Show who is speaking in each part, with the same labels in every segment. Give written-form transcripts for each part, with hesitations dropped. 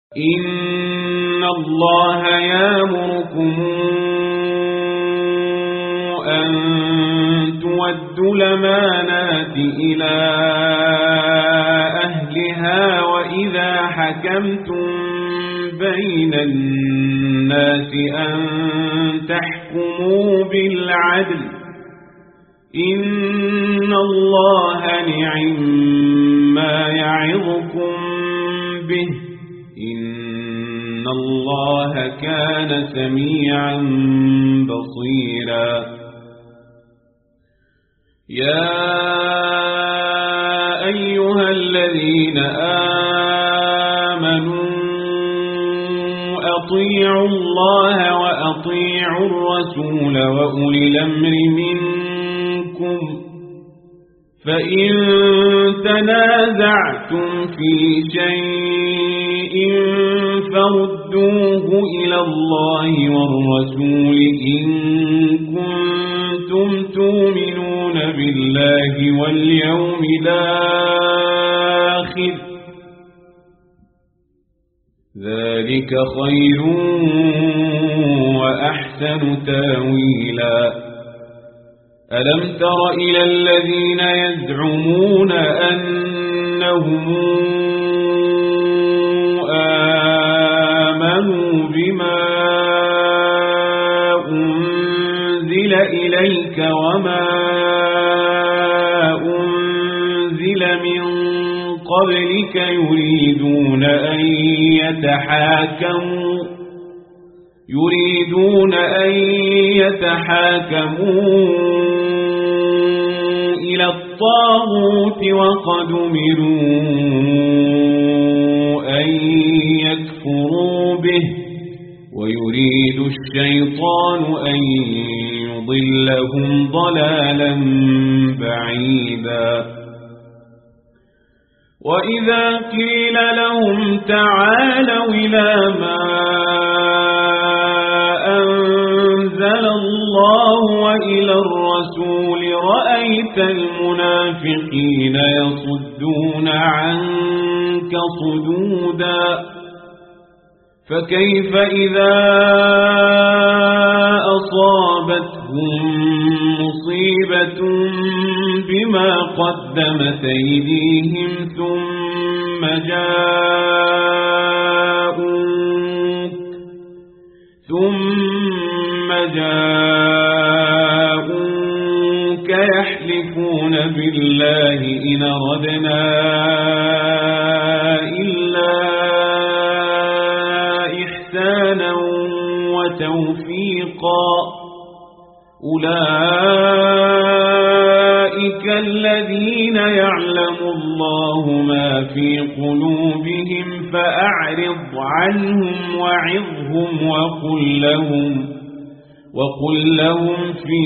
Speaker 1: إن الله يأمركم أن تودوا الأمانات إلى أهلها وإذا حكمتم بين الناس أن تحكموا بالعدل إن الله نعما يعظكم به إن الله كان سميعا بصيرا يا أيها الذين آمنوا أطيعوا الله وأطيعوا الرسول وأولي الأمر منكم فإن تنازعتم في شيء فردوه إلى الله والرسول إن كنتم تؤمنون بالله واليوم الآخر ذلك خير وأحسن تاويلا ألم تر إلى الذين يزعمون أنهم آمنوا بما أنزل إليك وما أنزل من قبلك يريدون أن يتحاكموا إلى الطاغوت وقد أمروا أن يكفروا به ويريد الشيطان أن يضلهم ضلالا بعيدا وإذا قيل لهم تعالوا إلى ما أنزل الله وإلى الرسول رأيت المنافقين يصدون عنك صدودا فكيف إذا أصابتهم مصيبة بما قدمت أيديهم ثم جاءوك يحلفون بالله إن أردنا إلا إحسانا وتوفيقا أولئك الذين يعلم الله ما في قلوبهم فأعرض عنهم وعظهم وقل لهم في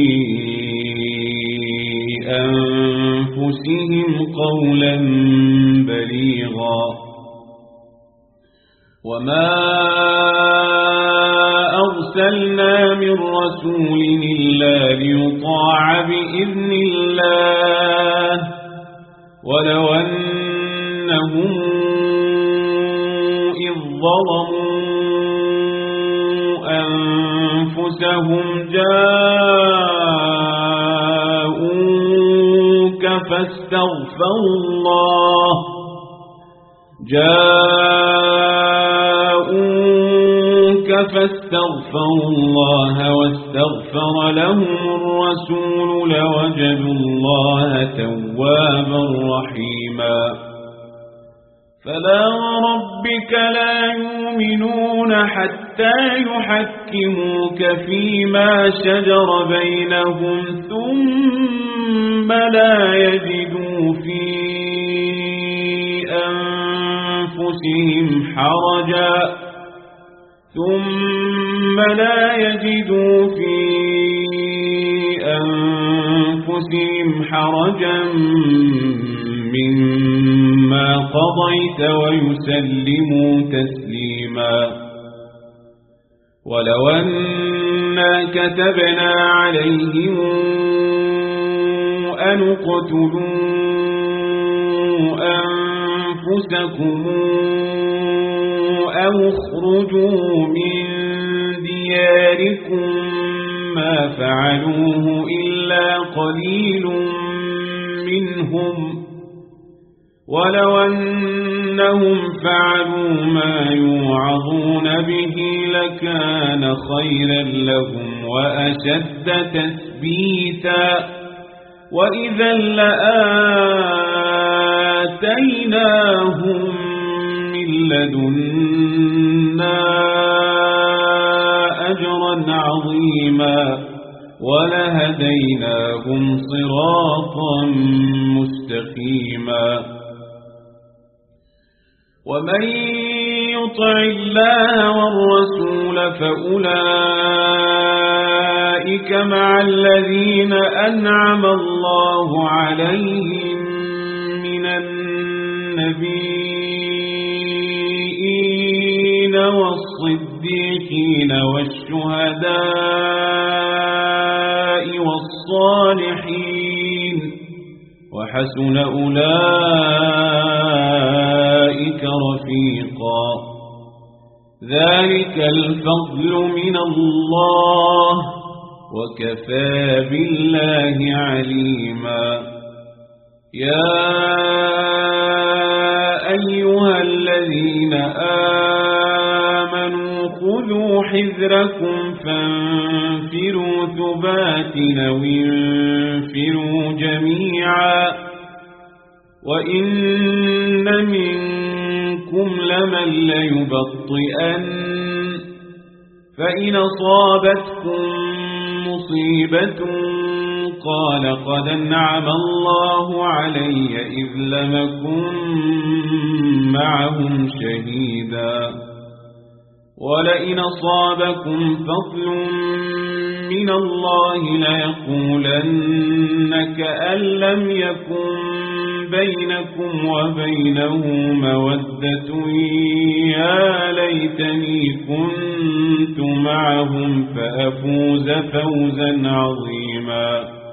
Speaker 1: أنفسهم قولا بليغا وما أرسلنا من رسول إلا ليطاع بإذن الله ولو أنهم إذ ظلموا أنفسهم جاءوك فاستغفروا الله واستغفر لهم الرسول لوجدوا الله توابا رحيما فلا ربك لا يؤمنون حتى يحكموك فيما شجر بينهم ثم لا يجدوا في أنفسهم حرجا مما قضيت ويسلموا تسليما ولو أنا كتبنا عليهم أن اقتلوا أنفسكم أو اخرجوا من دياركم ما فعلوه إلا قليل منهم ولو أنهم فعلوا ما يوعظون به لكان خيرا لهم وأشد تثبيتا وإذا لآتيناهم من لدنا أجرا عظيما ولهديناهم صراطا مستقيما ومن يطع الله والرسول فأولئك مع الذين أنعم الله عليهم من النبيين والصديقين والشهداء والصالحين وحسن أولئك رفيقا ذلك الفضل من الله وكفى بالله عليما يا أيها الذين آمنوا خذوا حذركم فانفروا ثبات أو انفروا جميعا وإن منكم لمن ليبطئن فإن أصابتكم مصيبة قال قد أنعم الله علي إذ لم أكن معهم شهيدا ولئن أصابكم فضل من الله ليقولن كأن لم يكن بينكم وبينه مودة يا ليتني كنت معهم فأفوز فوزا عظيما